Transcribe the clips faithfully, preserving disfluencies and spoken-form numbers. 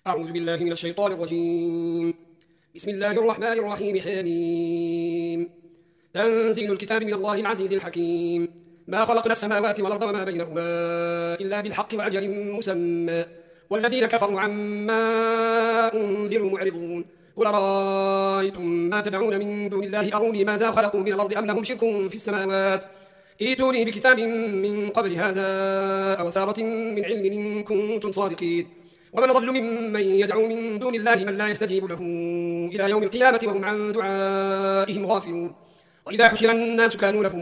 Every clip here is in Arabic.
أعوذ بالله من الشيطان الرجيم. بسم الله الرحمن الرحيم. حميم. تنزيل الكتاب من الله العزيز الحكيم. ما خلقنا السماوات والأرض وما بينهما إلا بالحق وأجل مسمى والذين كفروا عما أنذروا معرضون. قل رأيتم ما تدعون من دون الله أروني ماذا خلقوا من الأرض أم لهم شرك في السماوات ائتوني بكتاب من قبل هذا أو أثارة من علم إن كنتم صادقين. ومن أضل ممن يدعو من دون الله من لا يستجيب له إلى يوم القيامة وهم عن دعائهم غافلون. وإذا حشر الناس كانوا لهم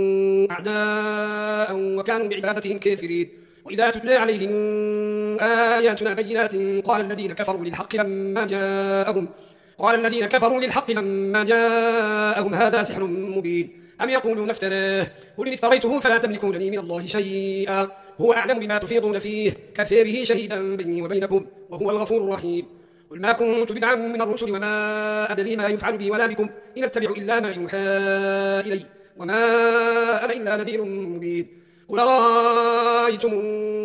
أعداء وكانوا بعبادتهم كافرين. وإذا تتلى عليهم آياتنا بينات قال الذين كفروا للحق لما جاءهم قال الذين كفروا للحق لما جاءهم هذا سحر مبين أم يقولون افتراه قل إن افتريته فلا تملكون لي من الله شيئا هو أعلم بما تفيضون فيه كفى به شهيدا بيني وبينكم وهو الغفور الرحيم. قل ما كنت بدعا من الرسل وما أدري ما يفعل بي ولا بكم إن أتبع إلا ما يوحى إلي وما أنا إلا نذير مبين. قل رأيتم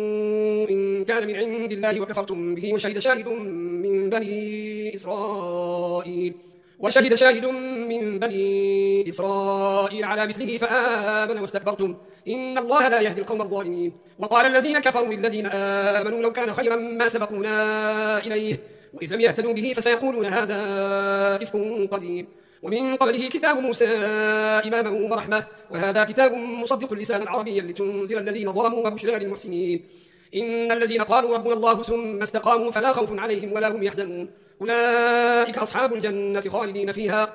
إن كان من عند الله وكفرتم به وشهد شاهد من بني إسرائيل وشهد شاهد من بني إسرائيل على مثله فآمن واستكبرتم إن الله لا يهدي القوم الظالمين. وقال الذين كفروا للذين آمنوا لو كان خيرا ما سبقونا إليه وإذ لم يهتدوا به فسيقولون هذا إفك قديم. ومن قبله كتاب موسى إماما ورحمة وهذا كتاب مصدق لسانا عربيا لتنذر الذين ظلموا وبشرى للمحسنين. إن الذين قالوا ربنا الله ثم استقاموا فلا خوف عليهم ولا هم يحزنون أولئك أصحاب الجنة خالدين فيها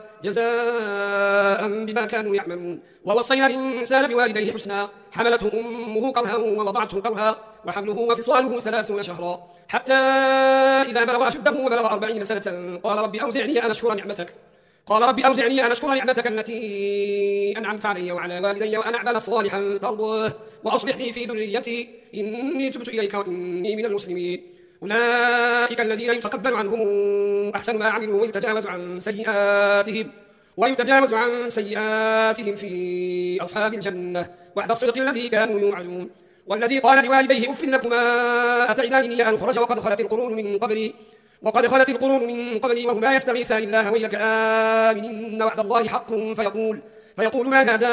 جزاء بما كانوا يعملون. ووصينا الإنسان بوالديه حسنا حملته أمه كرها ووضعته كرها وحمله وفصاله ثلاثون شهرا حتى إذا بلغ أشده وبلغ أربعين سنة قال رب أوزعني أن أشكر نعمتك قال رب أوزعني أن أشكر نعمتك التي أنعمت علي وعلى والدي وأن أعمل صالحا ترضاه وأصلح لي في ذريتي إني تبت إليك وإني من المسلمين. أولئك الذين يتقبل عنهم أحسن ما عملوا ويتجاوز عن سيئاتهم ويتجاوز عن سيئاتهم في أصحاب الجنة وعد الصدق الذي كانوا يوعدون. والذي قال لوالديه أف لكما أتعدانني أن أخرج وقد خلت القرون من قبلي وقد خلت القرون من قبلي وهما يستغيثان الله ويلك آمن إن وعد الله حق فيقول فيقول ما هذا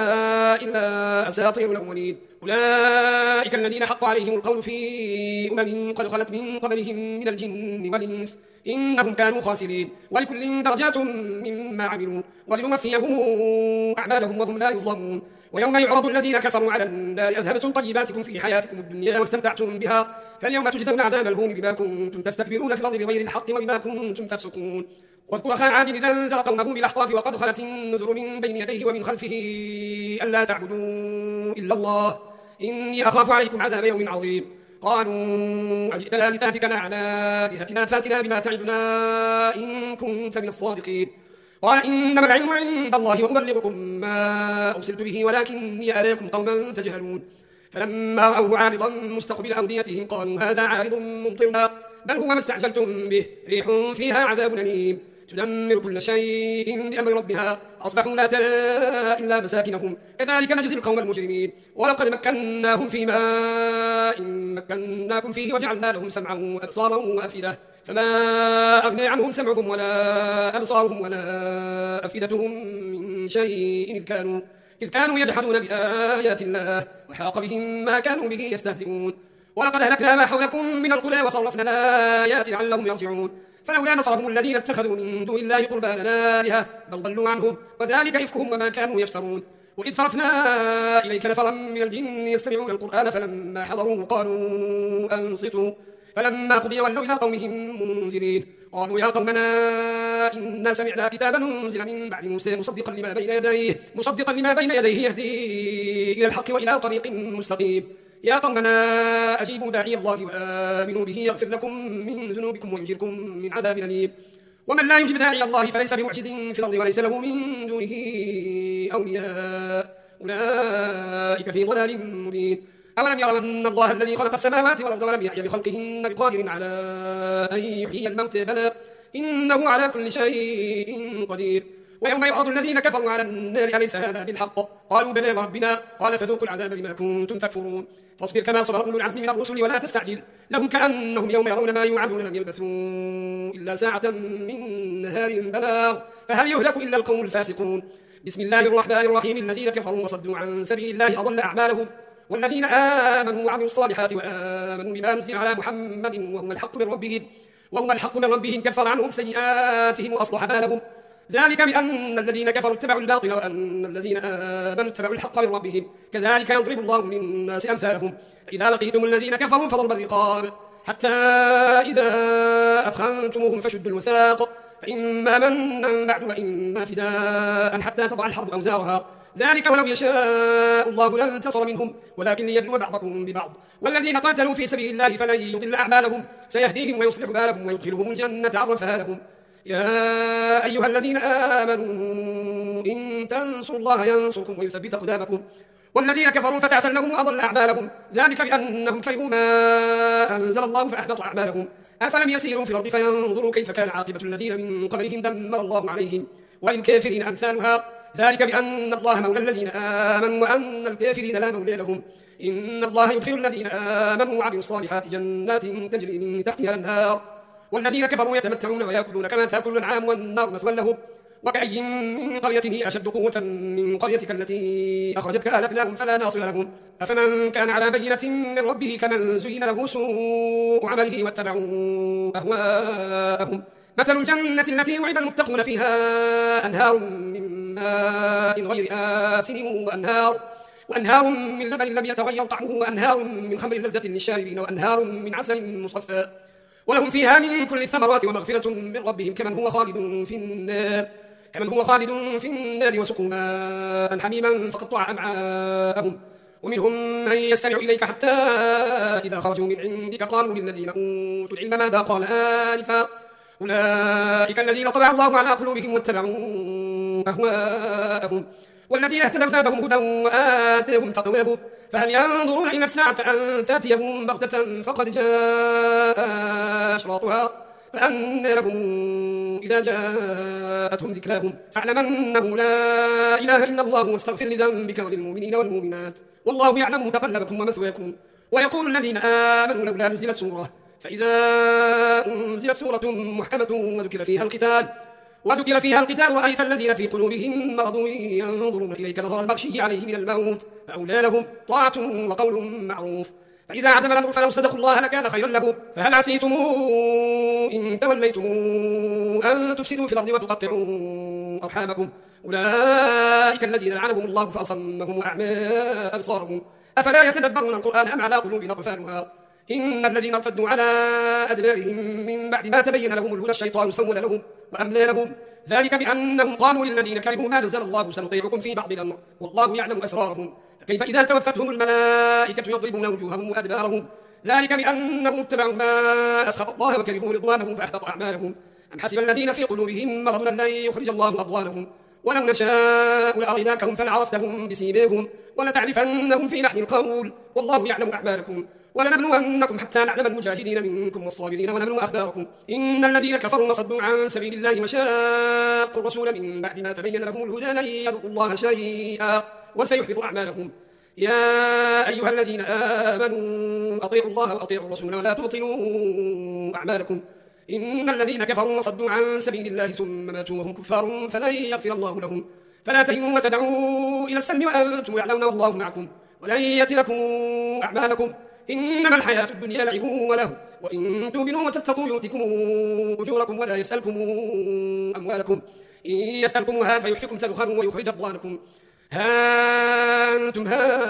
إلا أساطير الأولين. أولئك الذين حق عليهم القول في أمم قد خلت من قبلهم من الجن والإنس إنهم كانوا خاسرين. ولكل درجات مما عملوا ولنوفيهم أعمالهم وهم لا يظلمون. ويوم يعرض الذين كفروا على النار أذهبتم طيباتكم في حياتكم الدنيا واستمتعتم بها فاليوم تجزون عذاب الهون بما كنتم تستكبرون في الأرض بغير الحق وبما كنتم تفسقون. واذكر أخا عاد إذ أنذر قومه بالأحقاف وقد خلت النذر من بين يديه ومن خلفه ألا تعبدوا إلا الله إني أخاف عليكم عذاب يوم عظيم. قالوا أجئتنا لتافكنا عن آلهتنا فاتنا بما تعدنا إن كنت من الصادقين. قال إنما العلم عند الله وأبلغكم ما أرسلت به ولكني أراكم قوما تجهلون. فلما رأوه عارضا مستقبل أوديتهم قالوا هذا عارض ممطرنا بل هو ما استعجلتم به ريح فيها عذاب أليم تدمر كل شيء بأمر ربها أصبحوا لا ترى إلا مساكنهم كذلك نجزي القوم المجرمين. ولقد مكناهم في ماء مكناكم فيه وجعلنا لهم سمعا وأبصارا وأفئدة فما أغنى عنهم سمعهم ولا أبصارهم ولا أفئدتهم من شيء إذ كانوا إذ كانوا يجحدون بآيات الله وحاق بهم ما كانوا به يستهزئون. ولقد أهلكنا ما حولكم من القرى وصرفنا الآيات لعلهم يرجعون. فلولا نصرهم الذين اتخذوا من دون الله قربانا آلهة بل ضلوا عنهم وذلك إفكهم وما كانوا يفترون. وإذ صرفنا إليك نفرا من الجن يستمعون القرآن فلما حضروه قالوا أنصتوا فلما قضي ولوا إلى قومهم منذرين قالوا يا قومنا إنا سمعنا كتابا أنزل من بعد موسى مصدقا لما بين يديه مصدقا لما بين يديه يهدي إلى الحق وإلى طريق مستقيم. يا قومنا أجيبوا داعي الله وآمنوا به يغفر لكم من ذنوبكم ويجركم من عذاب أليم. ومن لا يجب داعي الله فليس بمعجز في الأرض وليس له من دونه أولياء أولئك في ضلال مبين. أولم يروا أن الله الذي خلق السماوات والأرض ولم يعي بخلقهن بقادر على أن يحيي الموتى بلى إنه على كل شيء قدير. ويوم يعرض الذين كفروا على النار أليس هذا بالحق؟ قالوا بلى ربنا. قال فذوقوا العذاب بما كنتم تكفرون. فاصبر كما صبر أولو العزم من الرسل ولا تستعجل لهم كأنهم يوم يرون ما يوعدون لم يلبثوا إلا ساعة من نهار بلاغ فهل يهلك إلا القوم الفاسقون. بسم الله الرحمن الرحيم. الذين كفروا وصدوا عن سبيل الله أضل أعمالهم والذين آمنوا وعملوا الصالحات وآمنوا بما نزل على محمد وهو الحق من ربهم وهو الحق من ربهم كفر عنهم سيئاتهم وأصلح بالهم ذلك بأن الذين كفروا اتبعوا الباطل وأن الذين آمنوا اتبعوا الحق من ربهم كذلك يضرب الله للناس أمثالهم. إذا لقيتم الذين كفروا فضرب الرقاب حتى إذا أثخنتموهم فشدوا الوثاق فإما منا بعد وإما فداء حتى تضع الحرب أوزارها ذلك ولو يشاء الله لانتصر منهم ولكن ليبلو بعضكم ببعض والذين قاتلوا في سبيل الله فلن يضل أعمالهم سيهديهم ويصلح بالهم ويدخلهم الجنة عرفها لهم. يا أيها الذين آمنوا إن تنصروا الله ينصركم ويثبت أقدامكم والذين كفروا فتعسا لهم وأضل أعمالهم ذلك بأنهم كرهوا ما أنزل الله فأحبط أعمالهم. أفلم يسيروا في الأرض فينظروا كيف كان عاقبة الذين من قبلهم دمر الله عليهم وللكافرين أمثالها ذلك بأن الله مولى الذين آمنوا وأن الكافرين لا مولى لهم. إن الله يدخل الذين آمنوا وعملوا الصالحات جنات تجري من تحتها الأنهار والذين كفروا يتمتعون ويأكلون كما تأكل الأنعام والنار مثوى لهم. وكأي من قرية هي أشد قوة من قريتك التي أخرجتك أهلكناهم فلا ناصر لهم. أفمن كان على بينة من ربه كمن زين له سوء عمله واتبعوا أهواءهم. مثل الجنة التي وعد المتقون فيها أنهار من ماء غير آسن وأنهار وأنهار من لبن لم يتغير طعمه وأنهار من خمر لذة للشاربين وأنهار من عسل مصفى ولهم فيها من كل الثمرات ومغفرة من ربهم كمن هو خالد في النار كمن هو خالد في النار وسقوا ماء حميما فقطع أمعاءهم. ومنهم من يستمع إليك حتى إذا خرجوا من عندك قالوا للذين أوتوا العلم ماذا قال آنفا أولئك الذين طبع الله على قلوبهم واتبعوا أهواءهم والذين اهتدوا زادهم هدى وآتاهم تقواهم فهل ينظرون إلى الساعة أن تأتيهم بغتة فقد جاء أشراطها فأنى لهم إذا جاءتهم ذكراهم فاعلم أنه لا إله إلا الله واستغفر لذنبك وللمؤمنين والمؤمنات والله يعلم متقلبكم ومثواكم. ويقول الذين آمنوا لولا نزلت سورة فإذا أنزلت سورة محكمة وذكر فيها القتال وذكر فيها القتال رأيت الذين في قلوبهم مرض ينظرون إليك نظر المغشي عليه من الموت فأولى لهم طاعة وقول معروف. فإذا عزم الأمر فلو صدقوا الله لكان خيرا لهم. فهل عسيتم إن توليتم أن تفسدوا في الأرض وتقطعوا أرحامكم أولئك الذين لعنهم الله فأصمهم وأعمى أبصارهم أفلا يتدبرون القرآن أم على قلوب أقفالها. إن الذين ارتدوا على أدبارهم من بعد ما تبين لهم الهدى الشيطان سول لهم وأملى لهم ذلك بأنهم قالوا للذين كرهوا ما نزل الله سنطيعكم في بعض الأمر والله يعلم أسرارهم فكيف إذا توفتهم الملائكة يضربون وجوههم وأدبارهم ذلك بأنهم اتبعوا ما أسخط الله وكرهوا رضوانه فأحبط أعمالهم. أم حسب الذين في قلوبهم مرض لن يخرج الله أضغانهم ولو نشاء لأريناكهم فلعرفتهم بسيماهم ولتعرفنهم في لحن القول والله يعلم أعمالكم. ولنبلونكم حتى نعلم المجاهدين منكم والصابرين ونبلو أخباركم. إن الذين كفروا وصدوا عن سبيل الله وشاقوا الرسول من بعد ما تبين لهم الهدى لن يضروا الله شيئا وسيحبط أعمالهم. يا أيها الذين آمنوا أطيعوا الله وأطيعوا الرسول ولا تبطلوا أعمالكم. إن الذين كفروا وصدوا عن سبيل الله ثم ماتوا وهم كفار فلن يغفر الله لهم. فلا تهنوا وتدعوا إلى السلم وأنتم يعلمون والله معكم ولن يتركم أعمالكم. إنما الحياة الدنيا لعب وله وإن تؤمنوا وتتقوا يؤتكم أجوركم ولا يسألكم أموالكم إن يسألكمها فيحفكم تبخلوا ويخرج أضغانكم. ها أنتم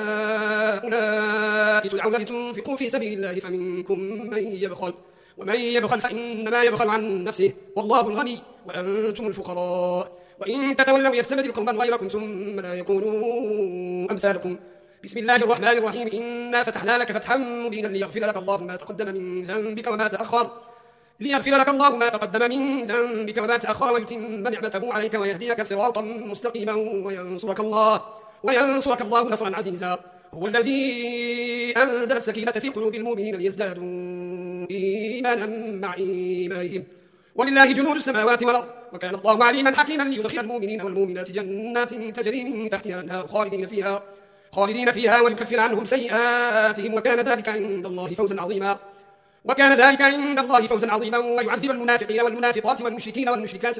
هؤلاء تدعون لتنفقوا في سبيل الله فمنكم من يبخل ومن يبخل فإنما يبخل عن نفسه والله الغني وأنتم الفقراء وإن تتولوا يستبدل قوما غيركم ثم لا يكونوا أمثالكم. بسم الله الرحمن الرحيم. إنا فتحنا لك فتحا مبينا ليغفر لك الله ما تقدم من ذنبك وما تأخر ليغفر لك الله ما تقدم من ذنبك وما تأخر ويتم نعمته عليك ويهديك صراطا مستقيما وينصرك الله وينصرك الله نصرا عزيزا. هو الذي أنزل السكينة في قلوب المؤمنين ليزدادوا إيمانا مع إيمانهم ولله جنود السماوات والأرض وكان الله عليما حكيما ليدخل المؤمنين والمؤمنات جنات تجري من تحتها الأنهار خالدين فيها خالدين فيها ويكفر عنهم سيئاتهم وكان ذلك عند الله فوزا عظيما وكان ذلك عند الله فوزا عظيما ويعذب المنافقين والمنافقات والمشركين والمشركات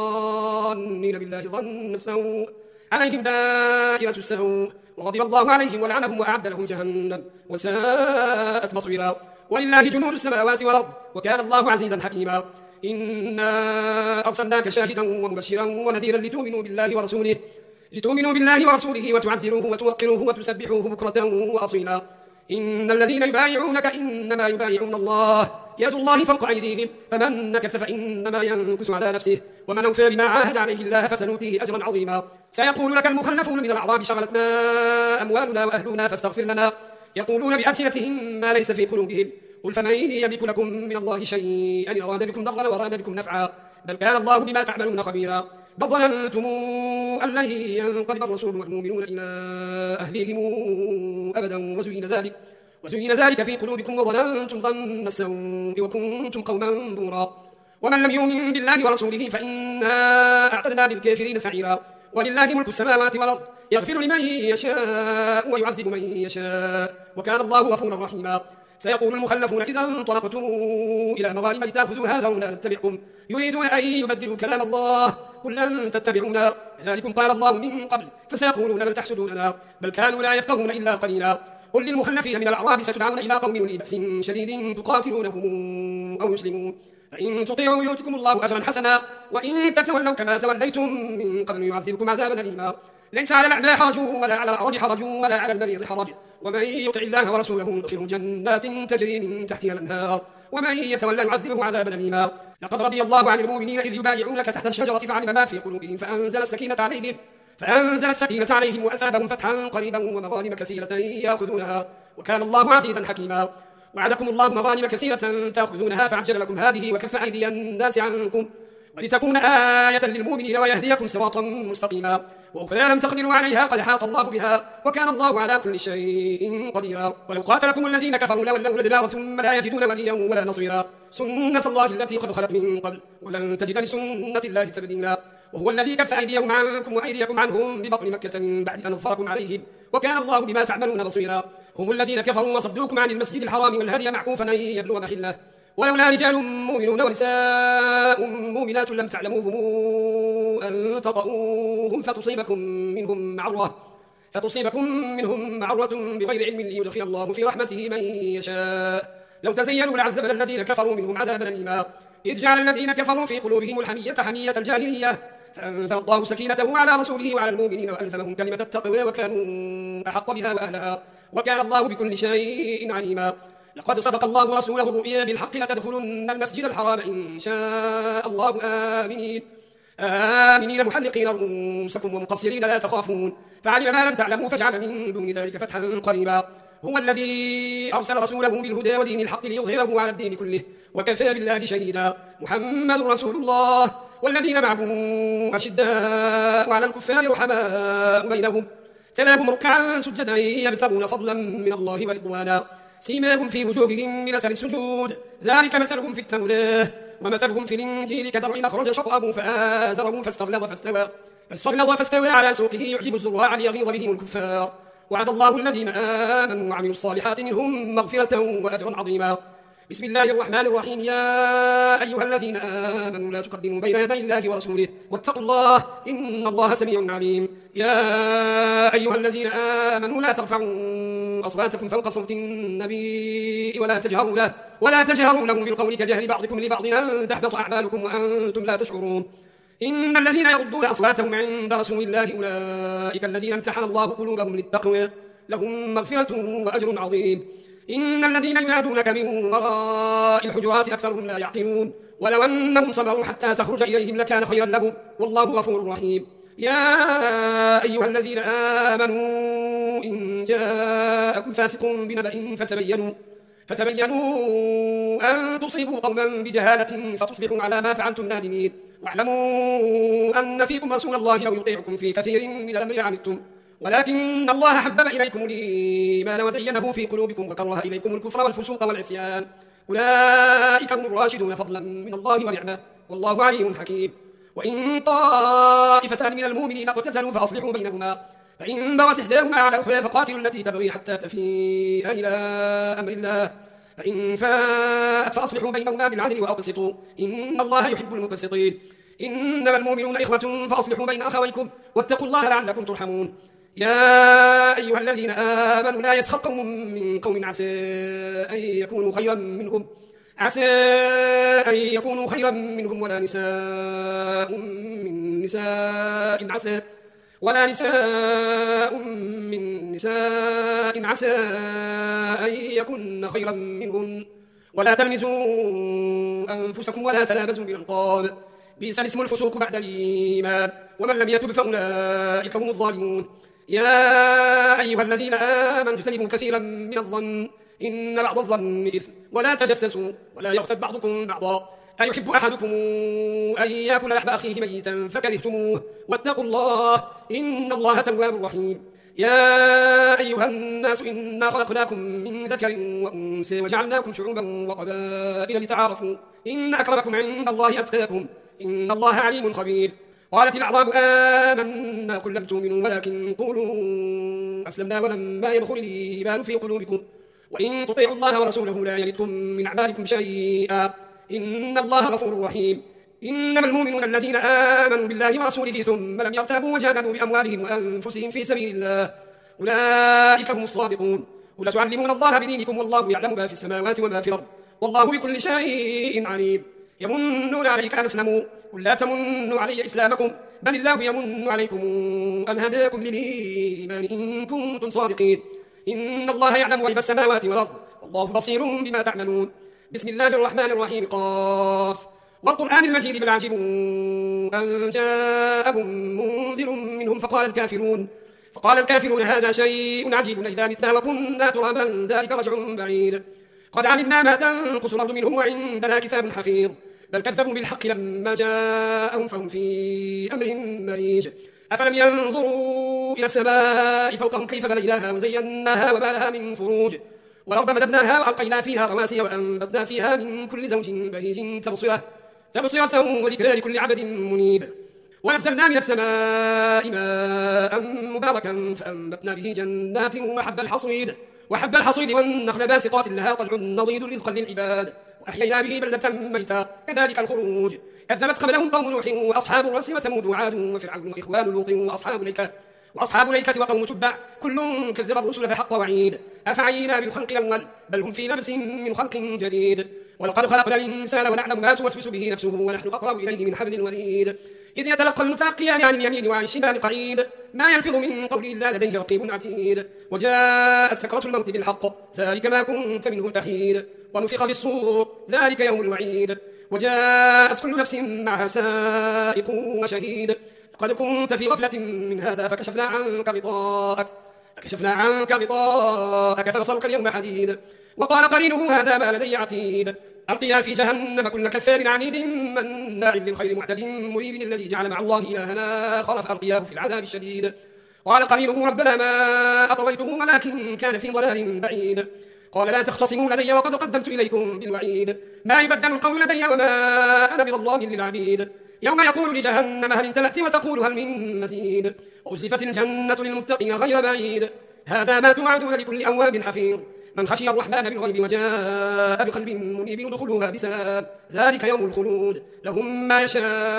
الظانين بالله ظن السوء عليهم دائرة السوء وغضب الله عليهم ولعنهم وأعد لهم جهنم وساءت مصيرا ولله جنود السماوات والأرض وكان الله عزيزا حكيما إنا أرسلناك شاهدا ومبشرا ونذيرا لتؤمنوا بالله ورسوله لتؤمنوا بالله ورسوله وتعزروه وتوقروه وتسبحوه بكرة وأصيلا إن الذين يبايعونك إنما يبايعون الله يد الله فوق أيديهم فمن نكث فإنما ينكث على نفسه ومن أوفى بما عاهد عليه الله فسنؤتيه أجرا عظيما سيقول لك المخلفون من الأعراب شغلتنا أموالنا وأهلنا فاستغفر لنا يقولون بألسنتهم ما ليس في قلوبهم قل فمن يملك لكم من الله شيئا إن أراد بكم ضرا وأراد بكم نفعا بل كان الله بما تعملون خبيرا بل ظننتم أن لن ينقلب الرسول والمؤمنون إلى أهليهم أبدا وزين ذلك وزين ذلك في قلوبكم وظننتم ظن السوء وكنتم قوما بورا ومن لم يؤمن بالله ورسوله فإنا أعتدنا للكافرين سعيرا ولله ملك السماوات والأرض يغفر لمن يشاء ويعذب من يشاء وكان الله غفورا رحيما سيقول المخلفون إذا انطلقتم إلى مغانم لتأخذوها ذرونا نتبعكم يريدون أن يبدلوا كلام الله قل لن تتبعونا ذلكم قال الله من قبل فسيقولون بل تحسدوننا بل كانوا لا يفقهون إلا قليلا قل للمخلفين من الأعراب ستدعون إلى قوم أولي بأس شديد تقاتلونهم أو يسلمون فإن تطيعوا يؤتكم الله أجرا حسنا وإن تتولوا كما توليتم من قبل يعذبكم عذابا أليما ليس على الأعمى حرج ولا على الأعرج حرج ولا على المريض حرج ومن يطع الله ورسوله يدخله جنات تجري من تحتها الأنهار ومن يتولى يعذبه عذابا أليما لقد رضي الله عن المؤمنين إذ يبايعونك تحت الشجرة فعلم ما في قلوبهم فأنزل السكينة عليهم فأنزل السكينة عليهم وأثابهم فتحا قريبا ومغانم كثيرة يأخذونها وكان الله عزيزا حكيما وعدكم الله مغانم كثيرة تأخذونها فعجل لكم هذه وكف أيدي الناس عنكم ولتكون آية للمؤمنين ويهديكم صراطا مستقيما وأخرى لم تقدروا عليها قد حاط الله بها وكان الله على كل شيء قديرا ولو قاتلكم الذين كفروا لولوا الأدبار ثم لا يجدون وليا ولا نصيرا سنة الله التي قد خلت من قبل ولن تجد لسنة الله تبديلا وهو الذي كف أيديهم عنكم وأيديكم عنهم ببطن مكة من بعد أن أظفركم عليهم وكان الله بما تعملون بصيرا هم الذين كفروا وصدوكم عن المسجد الحرام والهدي معكوفا أن يبلغ محله ولولا رجال مؤمنون ونساء مؤمنات لم تعلموهم أن تطؤوهم فتصيبكم منهم معرة فتصيبكم منهم معرة بغير علم ليدخل الله في رحمته من يشاء لو تزينوا لعذبنا الذين كفروا منهم عذابا أليما إذ جعل الذين كفروا في قلوبهم الحمية حمية الجاهلية فأنزل الله سكينته على رسوله وعلى المؤمنين وألزمهم كلمة التقوى وكانوا أحق بها وأهلها وكان الله بكل شيء عليما لقد صدق الله رسوله الرؤيا بالحق لتدخلن المسجد الحرام إن شاء الله آمنين آمنين محلقين رؤوسكم ومقصرين لا تخافون فعلم ما لم تعلموا فجعل من دون ذلك فتحا قريبا هو الذي أرسل رسوله بالهدى ودين الحق ليظهره على الدين كله وكفى بالله شهيدا محمد رسول الله والذين معه أشداء على الكفار رحماء بينهم تراهم ركعا سجدا يبتغون فضلا من الله ورضوانا سيماهم في وجوههم من أثر السجود ذلك مثلهم في التوراة ومثلهم في الإنجيل كزرع أخرج شطأه فآزره فاستغلظ فاستوى فاستغلظ فاستوى على سوقه يعجب الزراع ليغيظ بهم الكفار وعد الله الذين آمنوا وعملوا الصالحات منهم مغفرة وأجرا عظيما بسم الله الرحمن الرحيم يا أيها الذين آمنوا لا تقدموا بين يدي الله ورسوله واتقوا الله إن الله سميع عليم يا أيها الذين آمنوا لا ترفعوا أصواتكم فوق صوت النبي ولا تجهروا له ولا تجهروا له بالقول كجهر بعضكم لبعض أن تحبط أعمالكم وأنتم لا تشعرون إن الذين يغضون أصواتهم عند رسول الله أولئك الذين امتحن الله قلوبهم للتقوى لهم مغفرة وأجر عظيم إن الذين ينادونك من وراء الحجرات أكثرهم لا يعقلون ولو أنهم صبروا حتى تخرج إليهم لكان خيرا لهم والله غفور رحيم يا أيها الذين آمنوا إن جاءكم فاسق بنبأ فتبينوا فتبينوا أن تصيبوا قوما بجهالة فتصبحوا على ما فعلتم نادمين واعلموا أن فيكم رسول الله لو يطيعكم في كثير من الأمر عنتم ولكن الله حبب إليكم الإيمان وزينه في قلوبكم وكره إليكم الكفر والفسوق والعصيان أولئك هم الراشدون فضلا من الله ونعمة والله عليم حكيم. وإن طائفتان من المؤمنين اقتتلوا فأصلحوا بينهما، فإن بغت إحداهما على الأخرى فقاتلوا التي تبغي حتى تفيء إلى أمر الله، فإن فاءت فأصلحوا بينهما بالعدل وأقسطوا إن الله يحب المقسطين. إنما المؤمنون إخوة فأصلحوا بين أخويكم واتقوا الله لعلكم ترحمون. يا أيها الذين آمنوا لا يسخر قوم من قوم عسى أن يكونوا خيرا منهم عسى أن يكونوا خيرا منهم ولا نساء من نساء عسى ولا نساء من نساء عسى أن يكن خيرا منهن ولا تلمزوا أنفسكم ولا تنابزوا بالألقاب بئس الاسم الفسوق بعد الإيمان ومن لم يتب فأولئك هم الظالمون. يا أيها الذين آمنوا اجتنبوا كثيرا من الظن إن بعض الظن إثم ولا تجسسوا ولا يغتب بعضكم بعضا أيحب أحدكم أن يأكل لحم أخيه ميتا فكرهتموه واتقوا الله إن الله تواب رحيم. يا أيها الناس إنا خلقناكم من ذكر وأنثى وجعلناكم شعوبا وقبائل لتعارفوا إن أكرمكم عند الله أتقاكم إن الله عليم خبير. قالت الأعراب آمنا قل لم تؤمنوا ولكن قولوا أسلمنا ولما يدخل الإيمان في قلوبكم وإن تطيعوا الله ورسوله لا يلدكم من أعمالكم شيئا إن الله غفور رحيم. إنما المؤمنون الذين آمنوا بالله ورسوله ثم لم يرتابوا وجاهدوا بأموالهم وأنفسهم في سبيل الله أولئك هم الصادقون. قل تعلمون الله بدينكم والله يعلم ما في السماوات وما في الأرض والله بكل شيء عليم. يمنون عليك أن أسلموا قل لا تمنوا علي إسلامكم بل الله يمن عليكم أن هداكم للإيمان إن كنتم صادقين. إن الله يعلم غيب السماوات والأرض والله بصير بما تعملون. بسم الله الرحمن الرحيم قاف والقرآن المجيد بل عجبوا أن جاءهم منذر منهم فقال الكافرون فقال الكافرون هذا شيء عجيب إذا متنا وكنا ترابا ذلك رجع بعيد قد علمنا ما تنقص الأرض منهم وعندنا كتاب حفيظ بل كذبوا بالحق لما جاءهم فهم في أمر مريج. أفلم ينظروا إلى السماء فوقهم كيف بنيناها وزيناها وما لها من فروج والأرض مددناها وألقينا فيها رواسي وأنبتنا فيها من كل زوج بهيج تبصرة تبصرة وذكرى لكل عبد منيب. ونزلنا من السماء ماء مباركا فأنبتنا به جنات وحب الحصيد وحب الحصيد والنخل باسقات لها طلع نضيد رزقا للعباد وأحيينا به بلدة ميتا كذلك الخروج. كذبت قبلهم قوم نوح وأصحاب الرس وثمود وعاد وفرعون وإخوان لوط وأصحاب الأيكة وأصحاب الأيكة وقوم تبع كل كذب الرسل فحق وعيد أفعينا بالخلق الأول بل هم في لبس من خلق جديد. ولقد خلقنا الإنسان ونعلم ما توسوس به نفسه ونحن أقرب إليه من حبل الوريد إذ يتلقى المتلقيان عن اليمين وعن الشمال قعيد ما يلفظ من قول إلا لديه رقيب عتيد. وجاءت سكرة الموت بالحق ذلك ما كنت منه تحيد ونفخ بالصور ذلك يوم الوعيد وجاءت كل نفس معها سائق وشهيد قد كنت في غفلة من هذا فكشفنا عنك غطاءك فكشفنا عنك غطاءك فبصرك اليوم حديد. وقال قرينه هذا ما لدي عتيد ألقيا في جهنم كل كفار عنيد مناع للخير معتد مريب الذي جعل مع الله إلهنا آخر فألقياه في العذاب الشديد. قال قرينه ربنا ما أطغيته ولكن كان في ضلال بعيد قال لا تختصموا لدي وقد قدمت إليكم بالوعيد ما يبدل القول لدي وما أنا بظلام للعبيد. يوم يقول لجهنم هل امتلأت وتقول هل من مزيد وأزلفت الجنة للمتقين غير بعيد هذا ما توعدون لكل أواب حفيظ من خشي الرحمن بالغيب وجاء بقلب منيب ادخلوها بسلام ذلك يوم الخلود لهم ما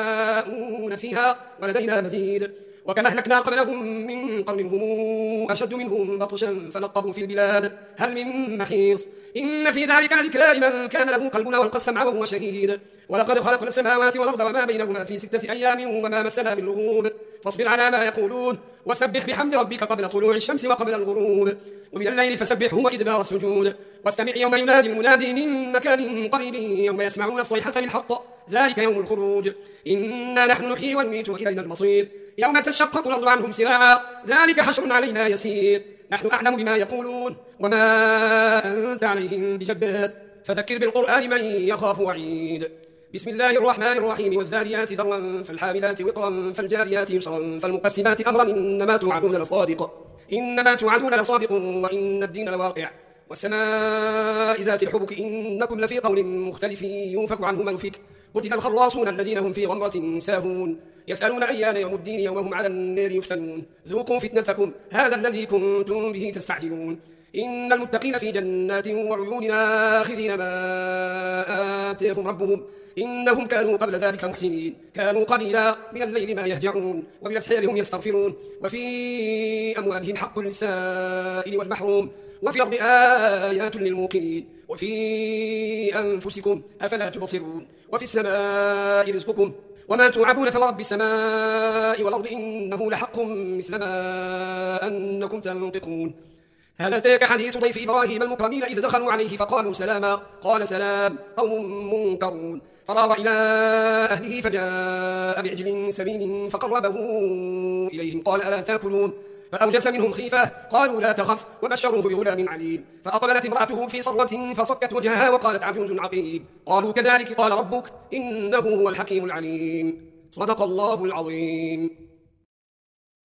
يشاءون فيها ولدينا مزيد. وكما أهلكنا قبلهم من قرن هم أشد منهم بطشا فنقبوا في البلاد هل من محيص إن في ذلك لذكرى لمن كان له قلب والقى السمع وهو شهيد. ولقد خلقنا السماوات والأرض وما بينهما في ستة أيام وما مسنا من لغوب فاصبر على ما يقولون وسبح بحمد ربك قبل طلوع الشمس وقبل الغروب ومن الليل فسبحه وإدبار السجود واستمع يوم ينادي المنادي من مكان قريب يوم يسمعون الصيحة بالحق ذلك يوم الخروج إنا نحن نحيي ونميت وإلينا المصير يوم تشقق الأرض عنهم سراعا ذلك حشر علينا يسير نحن أعلم بما يقولون وما أنت عليهم بجبار فذكر بالقرآن من يخاف وعيد. بسم الله الرحمن الرحيم والذاريات ذروا فالحاملات وقرا فالجاريات يسرا فالمقسمات أمرا إنما توعدون لصادق إنما توعدون لصادق وإن الدين لواقع والسماء ذات الحبك إنكم لفي قول مختلف يوفك عنه من فك قتل الخراصون الذين هم في غمرة ساهون يسألون أيان يوم الدين يوم هم على النار يفتنون ذوقوا فتنتكم هذا الذي كنتم به تستعجلون إن المتقين في جنات وعيون آخذين ما آتيهم ربهم إنهم كانوا قبل ذلك محسنين كانوا قليلا من الليل ما يهجعون وبالأسحار هم يستغفرون وفي أموالهم حق للسائل والمحروم وفي الأرض آيات للموقنين وفي أنفسكم أفلا تبصرون وفي السماء رزقكم وما توعدون فورب السماء والأرض إنه لحق مثل ما أنكم تنطقون هل أتاك حديث ضيف إبراهيم المكرمين إذ دخلوا عليه فقالوا سلاما قال سلام قوم منكرون فراغ إلى أهله فجاء بعجل سمين فقربه إليهم قال ألا تأكلون فأوجس منهم خيفة قالوا لا تخف وبشروه بغلام عليم فأقبلت امرأته في صرة فصكت وجهها وقالت عجوز عقيم قالوا كذلك قال ربك إنه هو الحكيم العليم صدق الله العظيم.